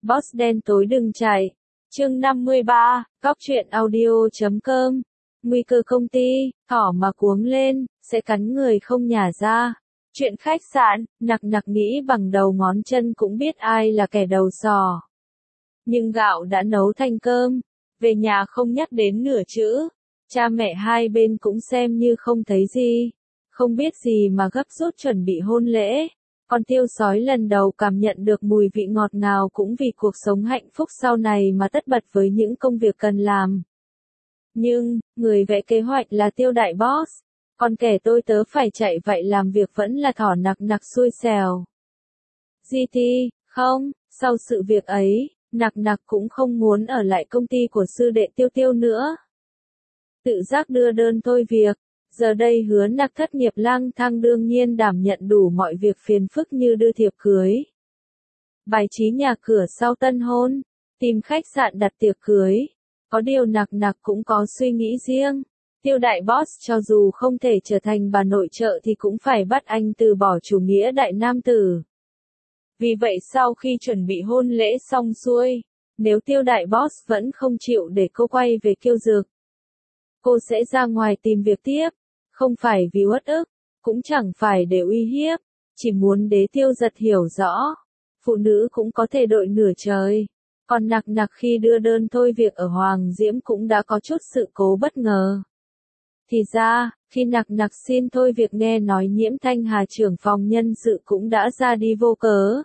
Boss đen tối đừng chạy. Chương 53, Góc truyện audio.com. Nguy cơ công ty, thỏ mà cuống lên, sẽ cắn người không nhả ra. Chuyện khách sạn, nặc nghĩ bằng đầu ngón chân cũng biết ai là kẻ đầu sò. Nhưng gạo đã nấu thành cơm, về nhà không nhắc đến nửa chữ. Cha mẹ hai bên cũng xem như không thấy gì. Không biết gì mà gấp rút chuẩn bị hôn lễ. Con tiêu sói lần đầu cảm nhận được mùi vị ngọt ngào cũng vì cuộc sống hạnh phúc sau này mà tất bật với những công việc cần làm. Nhưng, người vẽ kế hoạch là tiêu đại boss, còn kẻ tôi tớ phải chạy vậy làm việc vẫn là thỏ nặc xui xẻo. GT, không, sau sự việc ấy, nặc cũng không muốn ở lại công ty của sư đệ tiêu nữa. Tự giác đưa đơn thôi việc. Giờ đây hứa nặc thất nghiệp lang thang đương nhiên đảm nhận đủ mọi việc phiền phức như đưa thiệp cưới, bài trí nhà cửa sau tân hôn, tìm khách sạn đặt tiệc cưới. Có điều nặc cũng có suy nghĩ riêng. Tiêu đại boss cho dù không thể trở thành bà nội trợ thì cũng phải bắt anh từ bỏ chủ nghĩa đại nam tử. Vì vậy sau khi chuẩn bị hôn lễ xong xuôi, nếu tiêu đại boss vẫn không chịu để cô quay về Kiêu Dược, cô sẽ ra ngoài tìm việc tiếp. Không phải vì uất ức, cũng chẳng phải để uy hiếp, chỉ muốn để Tiêu Giật hiểu rõ, phụ nữ cũng có thể đội nửa trời. Còn nặc khi đưa đơn thôi việc ở Hoàng Diễm cũng đã có chút sự cố bất ngờ. Thì ra, khi nặc xin thôi việc nghe nói Nhiễm Thanh Hà trưởng phòng nhân sự cũng đã ra đi vô cớ.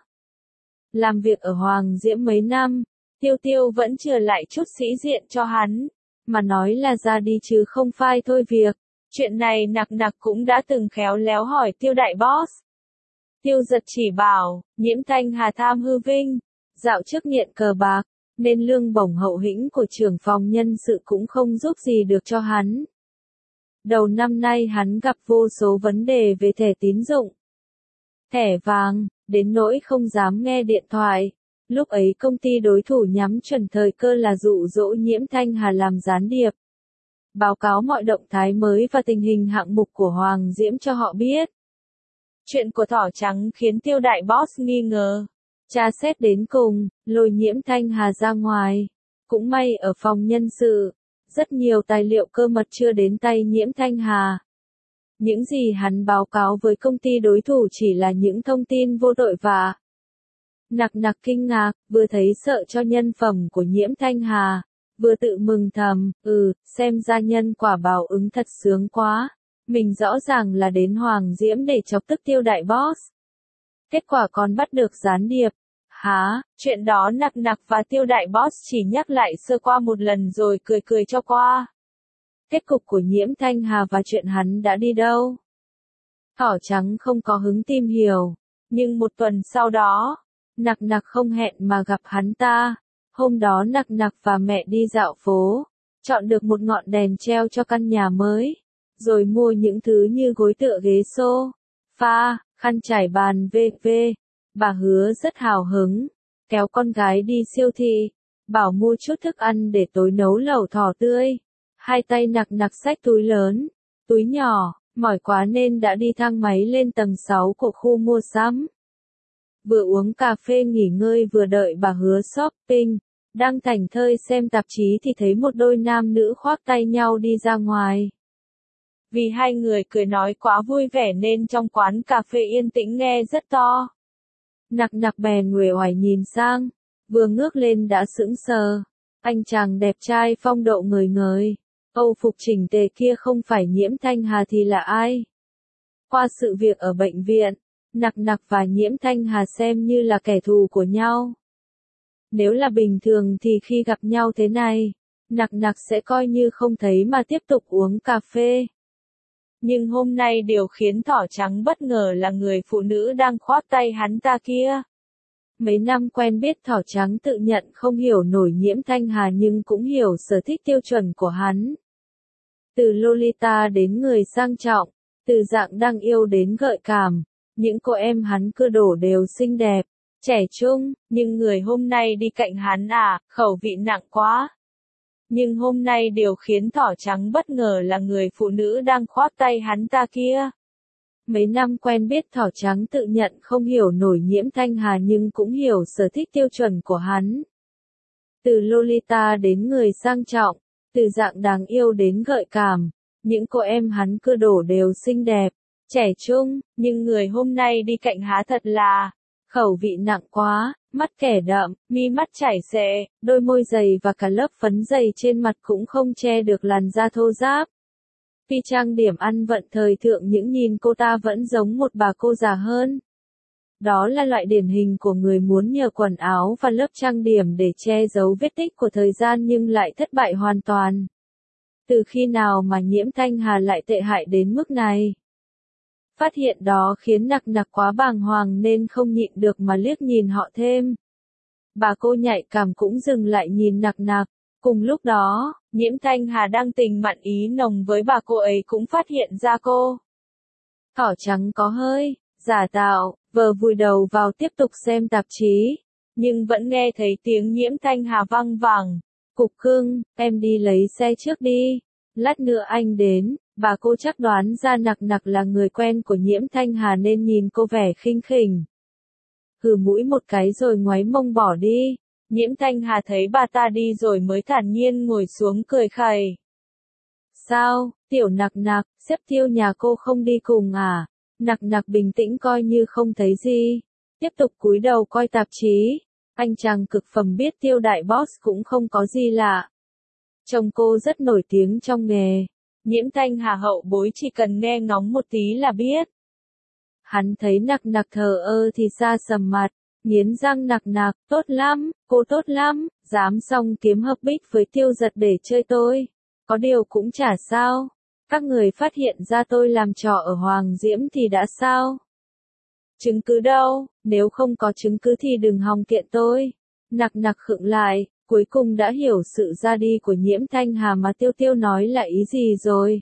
Làm việc ở Hoàng Diễm mấy năm, Tiêu vẫn chưa lại chút sĩ diện cho hắn, mà nói là ra đi chứ không phải thôi việc. Chuyện này nặc cũng đã từng khéo léo hỏi Tiêu đại boss. Tiêu Giật chỉ bảo, Nhiễm Thanh Hà tham hư vinh, dạo trước nghiện cờ bạc, nên lương bổng hậu hĩnh của trưởng phòng nhân sự cũng không giúp gì được cho hắn. Đầu năm nay hắn gặp vô số vấn đề về thẻ tín dụng, thẻ vàng, đến nỗi không dám nghe điện thoại. Lúc ấy công ty đối thủ nhắm chuẩn thời cơ là dụ dỗ Nhiễm Thanh Hà làm gián điệp. Báo cáo mọi động thái mới và tình hình hạng mục của Hoàng Diễm cho họ biết. Chuyện của thỏ trắng khiến Tiêu đại boss nghi ngờ. Tra xét đến cùng, lôi Nhiễm Thanh Hà ra ngoài. Cũng may ở phòng nhân sự, rất nhiều tài liệu cơ mật chưa đến tay Nhiễm Thanh Hà. Những gì hắn báo cáo với công ty đối thủ chỉ là những thông tin vô tội vạ. Nặc kinh ngạc, vừa thấy sợ cho nhân phẩm của Nhiễm Thanh Hà, vừa tự mừng thầm, xem ra nhân quả báo ứng thật sướng quá. Mình rõ ràng là đến Hoàng Diễm để chọc tức Tiêu đại boss. Kết quả còn bắt được gián điệp. Hả, chuyện đó nặc và Tiêu đại boss chỉ nhắc lại sơ qua một lần rồi cười cho qua. Kết cục của Nhiễm Thanh Hà và chuyện hắn đã đi đâu? Thỏ trắng không có hứng tìm hiểu. Nhưng một tuần sau đó, nặc không hẹn mà gặp hắn ta. Hôm đó nặc và mẹ đi dạo phố, chọn được một ngọn đèn treo cho căn nhà mới, rồi mua những thứ như gối tựa ghế sofa, khăn trải bàn v.v. Bà Hứa rất hào hứng, kéo con gái đi siêu thị, bảo mua chút thức ăn để tối nấu lẩu thỏ tươi. Hai tay nặc xách túi lớn, túi nhỏ, mỏi quá nên đã đi thang máy lên tầng 6 của khu mua sắm. Vừa uống cà phê nghỉ ngơi vừa đợi bà Hứa shopping, đang thảnh thơi xem tạp chí thì thấy một đôi nam nữ khoác tay nhau đi ra ngoài. Vì hai người cười nói quá vui vẻ nên trong quán cà phê yên tĩnh nghe rất to. Nặc bèn uể oải nhìn sang, vừa ngước lên đã sững sờ. Anh chàng đẹp trai phong độ ngời, Âu phục chỉnh tề kia không phải Nhiễm Thanh Hà thì là ai? Qua sự việc ở bệnh viện, nặc và Nhiễm Thanh Hà xem như là kẻ thù của nhau. Nếu là bình thường thì khi gặp nhau thế này, nặc sẽ coi như không thấy mà tiếp tục uống cà phê. Nhưng hôm nay điều khiến thỏ trắng bất ngờ là người phụ nữ đang khoác tay hắn ta kia. Mấy năm quen biết thỏ trắng tự nhận không hiểu nổi Nhiễm Thanh Hà nhưng cũng hiểu sở thích tiêu chuẩn của hắn. Từ Lolita đến người sang trọng, từ dạng đang yêu đến gợi cảm, những cô em hắn cưa đổ đều xinh đẹp, trẻ trung, nhưng người hôm nay đi cạnh hắn khẩu vị nặng quá. Nhưng hôm nay điều khiến thỏ trắng bất ngờ là người phụ nữ đang khoác tay hắn ta kia. Mấy năm quen biết thỏ trắng tự nhận không hiểu nổi Nhiễm Thanh Hà nhưng cũng hiểu sở thích tiêu chuẩn của hắn. Từ Lolita đến người sang trọng, từ dạng đáng yêu đến gợi cảm, những cô em hắn cưa đổ đều xinh đẹp, trẻ trung, nhưng người hôm nay đi cạnh há thật là khẩu vị nặng quá, mắt kẻ đậm, mi mắt chảy xệ, đôi môi dày và cả lớp phấn dày trên mặt cũng không che được làn da thô ráp. Khi trang điểm ăn vận thời thượng những nhìn cô ta vẫn giống một bà cô già hơn. Đó là loại điển hình của người muốn nhờ quần áo và lớp trang điểm để che giấu vết tích của thời gian nhưng lại thất bại hoàn toàn. Từ khi nào mà Nhiễm Thanh Hà lại tệ hại đến mức này? Phát hiện đó khiến Nặc Nặc quá bàng hoàng nên không nhịn được mà liếc nhìn họ thêm. Bà cô nhạy cảm cũng dừng lại nhìn Nặc Nặc. Cùng lúc đó, Nhiễm Thanh Hà đang tình mặn ý nồng với bà cô ấy cũng phát hiện ra cô. Thỏ trắng có hơi giả tạo, vờ vùi đầu vào tiếp tục xem tạp chí, nhưng vẫn nghe thấy tiếng Nhiễm Thanh Hà văng vẳng. Cục cưng, em đi lấy xe trước đi, lát nữa anh đến. Bà cô chắc đoán ra Nặc Nặc là người quen của Nhiễm Thanh Hà nên nhìn cô vẻ khinh khỉnh. Hừ mũi một cái rồi ngoáy mông bỏ đi. Nhiễm Thanh Hà thấy bà ta đi rồi mới thản nhiên ngồi xuống cười khẩy. Sao, tiểu Nặc Nặc, sếp Tiêu nhà cô không đi cùng à? Nặc Nặc bình tĩnh coi như không thấy gì. Tiếp tục cúi đầu coi tạp chí. Anh chàng cực phẩm biết Tiêu đại boss cũng không có gì lạ. Chồng cô rất nổi tiếng trong nghề. Nhiễm Thanh Hà hậu bối chỉ cần nghe ngóng một tí là biết. Hắn thấy Nặc Nặc thờ ơ thì xa sầm mặt, nghiến răng Nặc Nặc, tốt lắm, cô tốt lắm, dám xong kiếm hợp bích với Tiêu Giật để chơi tôi. Có điều cũng chả sao, các người phát hiện ra tôi làm trò ở Hoàng Diễm thì đã sao? Chứng cứ đâu, nếu không có chứng cứ thì đừng hòng kiện tôi. Nặc Nặc khựng lại. Cuối cùng đã hiểu sự ra đi của Nhiễm Thanh Hà mà Tiêu nói là ý gì rồi.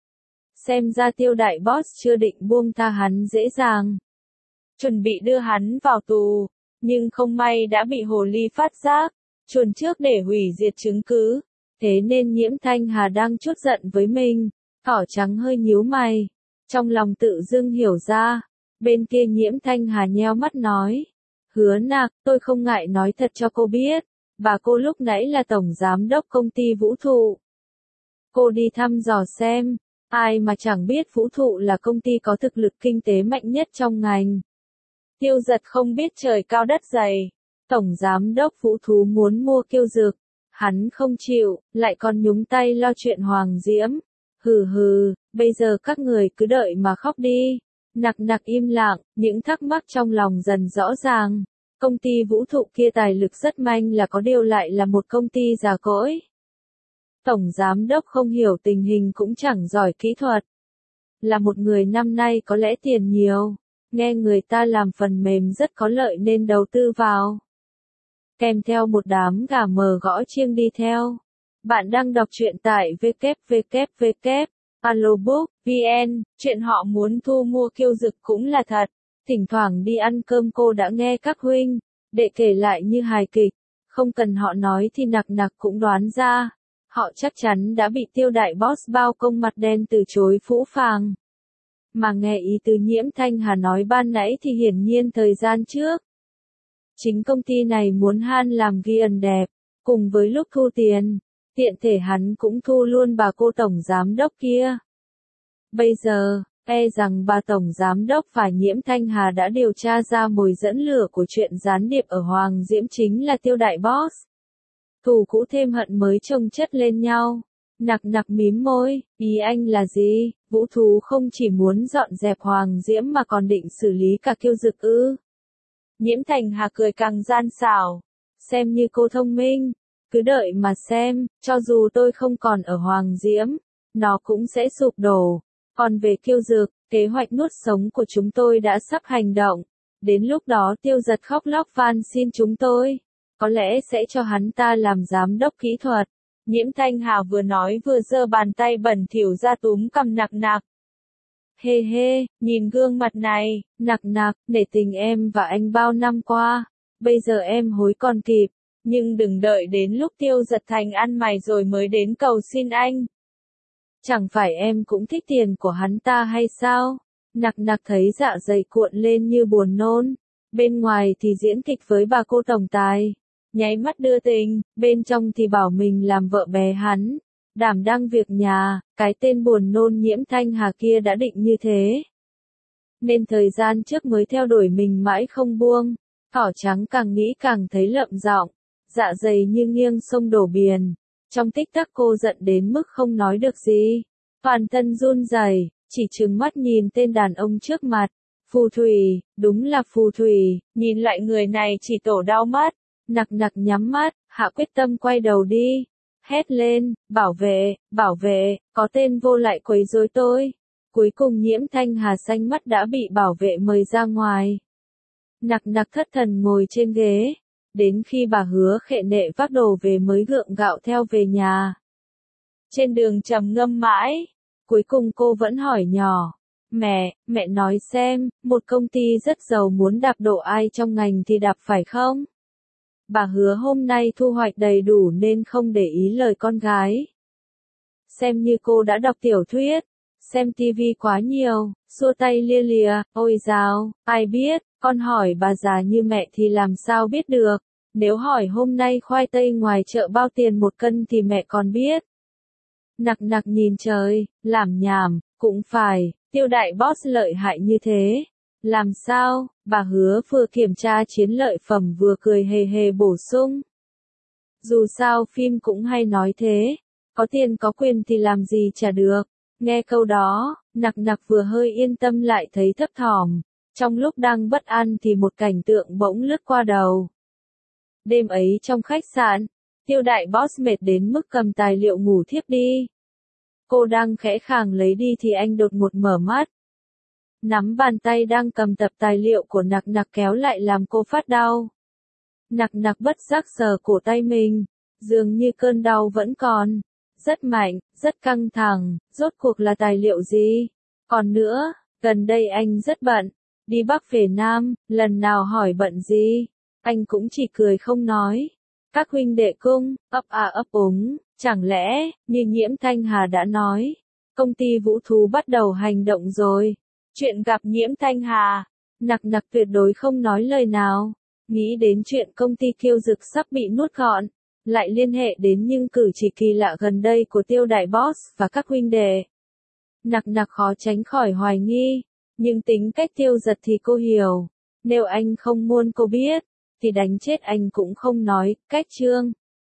Xem ra Tiêu đại boss chưa định buông tha hắn dễ dàng. Chuẩn bị đưa hắn vào tù, nhưng không may đã bị hồ ly phát giác, chuồn trước để hủy diệt chứng cứ. Thế nên Nhiễm Thanh Hà đang trút giận với mình, thỏ trắng hơi nhíu mày. Trong lòng tự dưng hiểu ra, bên kia Nhiễm Thanh Hà nheo mắt nói. Hứa Nặc, tôi không ngại nói thật cho cô biết. Bà cô lúc nãy là tổng giám đốc công ty Vũ Thụ. Cô đi thăm dò xem, ai mà chẳng biết Vũ Thụ là công ty có thực lực kinh tế mạnh nhất trong ngành. Tiêu Giật không biết trời cao đất dày. Tổng giám đốc Vũ Thú muốn mua Kiêu Dược. Hắn không chịu, lại còn nhúng tay lo chuyện Hoàng Diễm. Hừ hừ, bây giờ các người cứ đợi mà khóc đi. Nặc Nặc im lặng, những thắc mắc trong lòng dần rõ ràng. Công ty Vũ Thụ kia tài lực rất manh là có điều lại là một công ty già cỗi. Tổng giám đốc không hiểu tình hình cũng chẳng giỏi kỹ thuật. Là một người năm nay có lẽ tiền nhiều, nghe người ta làm phần mềm rất có lợi nên đầu tư vào. Kèm theo một đám gà mờ gõ chiêng đi theo. Bạn đang đọc truyện tại www.alobook.vn, chuyện họ muốn thu mua Kiêu Dực cũng là thật. Thỉnh thoảng đi ăn cơm cô đã nghe các huynh đệ kể lại như hài kịch, không cần họ nói thì Nặc Nặc cũng đoán ra, họ chắc chắn đã bị Tiêu đại boss bao công mặt đen từ chối phũ phàng. Mà nghe ý từ Nhiễm Thanh Hà nói ban nãy thì hiển nhiên thời gian trước, chính công ty này muốn han làm ghi ẩn đẹp, cùng với lúc thu tiền, tiện thể hắn cũng thu luôn bà cô tổng giám đốc kia. Bây giờ, e rằng bà tổng giám đốc và Nhiễm Thanh Hà đã điều tra ra mồi dẫn lửa của chuyện gián điệp ở Hoàng Diễm chính là Tiêu đại boss. Thù cũ thêm hận mới chồng chất lên nhau. Nặc Nặc mím môi, ý anh là gì? Vũ Thú không chỉ muốn dọn dẹp Hoàng Diễm mà còn định xử lý cả Kiêu Dực ư? Nhiễm Thanh Hà cười càng gian xảo. Xem như cô thông minh, cứ đợi mà xem, cho dù tôi không còn ở Hoàng Diễm, nó cũng sẽ sụp đổ. Còn về Kiêu Dực, kế hoạch nuốt sống của chúng tôi đã sắp hành động. Đến lúc đó Tiêu Giật khóc lóc van xin chúng tôi. Có lẽ sẽ cho hắn ta làm giám đốc kỹ thuật. Nhiễm Thanh Hà vừa nói vừa giơ bàn tay bẩn thỉu ra túm cằm Nặc Nặc. Hê hê, nhìn gương mặt này, Nặc Nặc, nể tình em và anh bao năm qua. Bây giờ em hối còn kịp. Nhưng đừng đợi đến lúc Tiêu Giật thành ăn mày rồi mới đến cầu xin anh. Chẳng phải em cũng thích tiền của hắn ta hay sao? Nặc nặc thấy dạ dày cuộn lên như buồn nôn. Bên ngoài thì diễn kịch với bà cô tổng tài. Nháy mắt đưa tình, bên trong thì bảo mình làm vợ bé hắn. Đảm đang việc nhà, cái tên buồn nôn Nhiễm Thanh Hà kia đã định như thế. Nên thời gian trước mới theo đuổi mình mãi không buông. Thỏ trắng càng nghĩ càng thấy lợm giọng, dạ dày như nghiêng sông đổ biển. Trong tích tắc cô giận đến mức không nói được gì. Toàn thân run rẩy, chỉ trừng mắt nhìn tên đàn ông trước mặt. Phù thủy, đúng là phù thủy, nhìn lại người này chỉ tổ đau mắt. Nặc nặc nhắm mắt, hạ quyết tâm quay đầu đi. Hét lên, bảo vệ, có tên vô lại quấy rối tôi. Cuối cùng Nhiễm Thanh Hà xanh mắt đã bị bảo vệ mời ra ngoài. Nặc nặc thất thần ngồi trên ghế. Đến khi bà Hứa Khệ Nệ vác đồ về mới gượng gạo theo về nhà. Trên đường trầm ngâm mãi. Cuối cùng cô vẫn hỏi nhỏ. Mẹ nói xem, một công ty rất giàu muốn đạp đổ ai trong ngành thì đạp phải không? Bà Hứa hôm nay thu hoạch đầy đủ nên không để ý lời con gái. Xem như cô đã đọc tiểu thuyết, xem tivi quá nhiều, xua tay lia lịa, ôi dào, ai biết, con hỏi bà già như mẹ thì làm sao biết được, nếu hỏi hôm nay khoai tây ngoài chợ bao tiền 1 cân thì mẹ còn biết. Nặc nặc nhìn trời, làm nhảm, cũng phải, Tiêu đại boss lợi hại như thế. Làm sao, bà Hứa vừa kiểm tra chiến lợi phẩm vừa cười hề hề bổ sung. Dù sao phim cũng hay nói thế, có tiền có quyền thì làm gì chả được. Nghe câu đó, nặc nặc vừa hơi yên tâm lại thấy thấp thỏm. Trong lúc đang bất an thì một cảnh tượng bỗng lướt qua đầu. Đêm ấy trong khách sạn, Tiêu đại boss mệt đến mức cầm tài liệu ngủ thiếp đi. Cô đang khẽ khàng lấy đi thì anh đột ngột mở mắt. Nắm bàn tay đang cầm tập tài liệu của nặc nặc kéo lại làm cô phát đau. Nặc nặc bất giác sờ cổ tay mình, dường như cơn đau vẫn còn. Rất mạnh, rất căng thẳng, rốt cuộc là tài liệu gì? Còn nữa, gần đây anh rất bận, đi Bắc về Nam, lần nào hỏi bận gì, anh cũng chỉ cười không nói. Các huynh đệ cung, ấp à ấp úng, chẳng lẽ, như Nhiễm Thanh Hà đã nói, công ty Vũ Thú bắt đầu hành động rồi. Chuyện gặp Nhiễm Thanh Hà, nặc nặc tuyệt đối không nói lời nào, nghĩ đến chuyện công ty Kiêu Dực sắp bị nuốt gọn, lại liên hệ đến những cử chỉ kỳ lạ gần đây của Tiêu đại boss và các huynh đệ. Nặc nặc khó tránh khỏi hoài nghi, nhưng tính cách Tiêu Giật thì cô hiểu, nếu anh không muốn cô biết, thì đánh chết anh cũng không nói. Cách chương